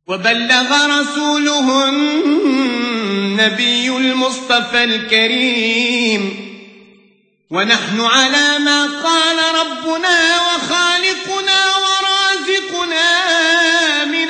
وبلغ رسوله النبي المصطفى الكريم ونحن على ما قال ربنا وخالقنا ورازقنا من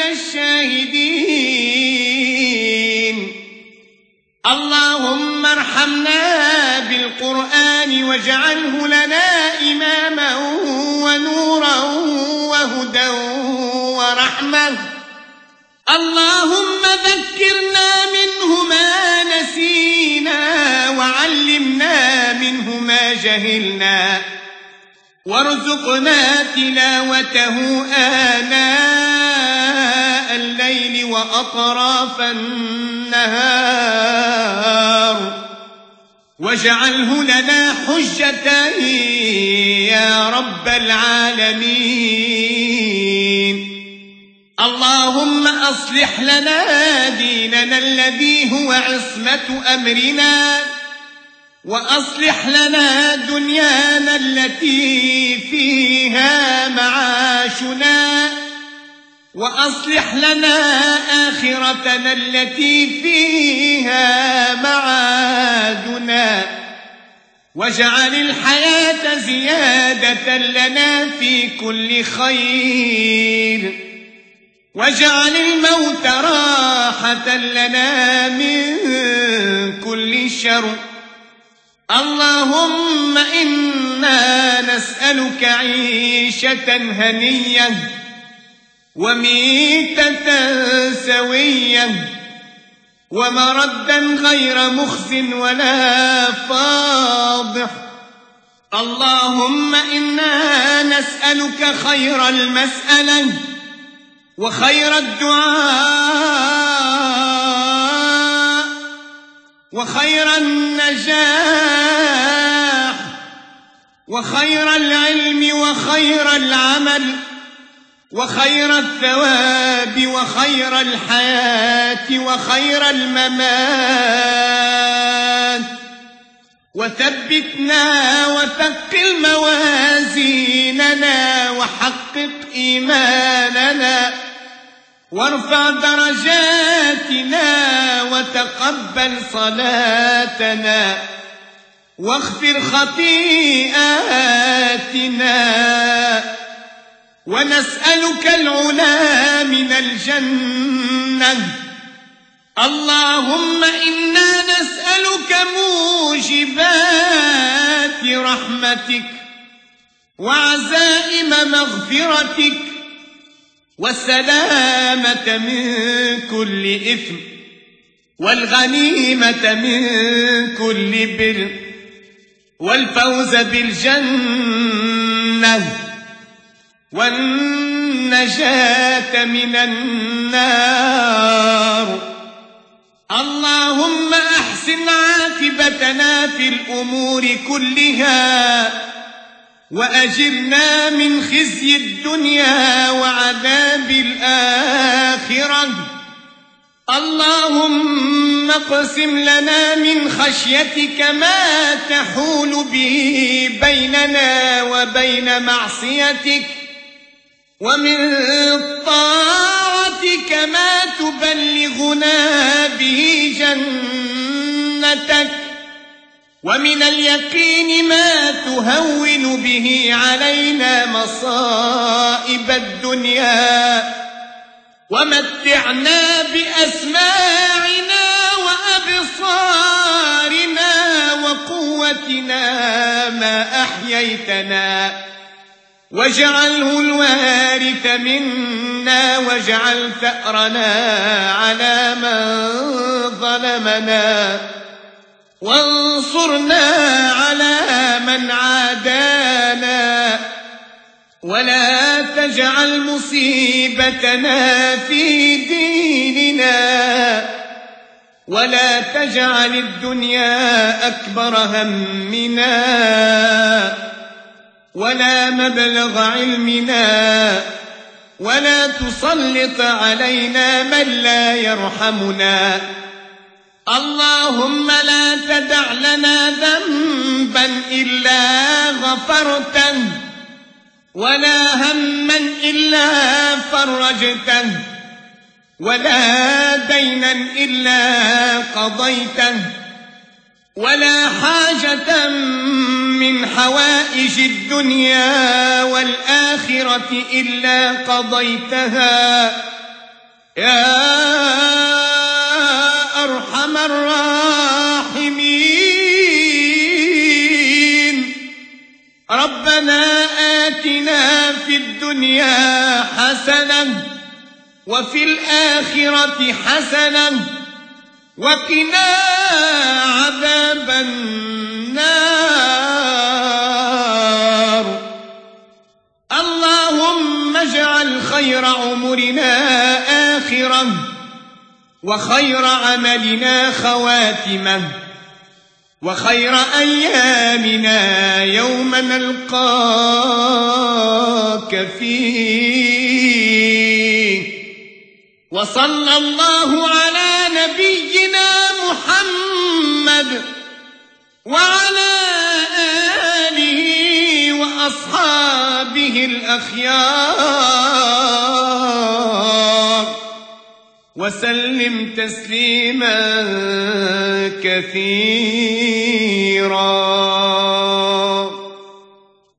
الشاهدين. اللهم ارحمنا بالقرآن واجعله لنا إماما ونورا وهدى ورحمة. اللهم ذكرنا منه ما نسينا وعلمنا منه ما جهلنا وارزقنا تلاوته آناء الليل وأطراف النهار واجعله لنا حجة يا رب العالمين. اللهم أصلح لنا ديننا الذي هو عصمة أمرنا وأصلح لنا دنيانا التي فيها معاشنا وأصلح لنا آخرتنا التي فيها معادنا واجعل الحياة زيادة لنا في كل خير واجعل الموت راحة لنا من كل شر. اللهم إنا نسألك عيشة هنية وميتة سوية ومردا غير مخز ولا فاضح. اللهم إنا نسألك خير المسألة وخير الدعاء وخير النجاح وخير العلم وخير العمل وخير الثواب وخير الحياة وخير الممات. وثبتنا وثقل موازيننا وحقق إيماننا وارفع درجاتنا وتقبل صلاتنا واغفر خطيئاتنا ونسألك العلا من الجنة. اللهم إنا نسألك موجبات رحمتك وعزائم مغفرتك والسلامة من كل إثم والغنيمة من كل بر والفوز بالجنة والنجاة من النار. اللهم أحسن عاقبتنا في الأمور كلها وأجرنا من خزي الدنيا وعذاب الآخرة. اللهم اقسم لنا من خشيتك ما تحول به بيننا وبين معصيتك ومن طاعتك ما تبلغنا به جنتك ومن اليقين ما تهون به علينا مصائب الدنيا ومتعنا بأسماعنا وأبصارنا وقوتنا ما أحييتنا واجعله الوارث منا واجعل ثأرنا على من ظلمنا وانصرنا على من عادانا ولا تجعل مصيبتنا في ديننا ولا تجعل الدنيا أكبر همنا ولا مبلغ علمنا ولا تسلط علينا من لا يرحمنا. اللهم لا تدع لنا ذنبا إلا غفرته ولا هما إلا فرجته ولا دينا إلا قضيته ولا حاجة من حوائج الدنيا والآخرة إلا قضيتها يا أرحم الراحمين. ربنا آتنا في الدنيا حسنة وفي الآخرة حسنة وقنا عذاب النار. اللهم اجعل خير عمرنا آخرة وخير عملنا خواتمة وخير أيامنا يوم نلقاك فيه. وصلى الله على نبينا محمد وعلى آله وأصحابه الأخيار وسلم تسليما كثيرا.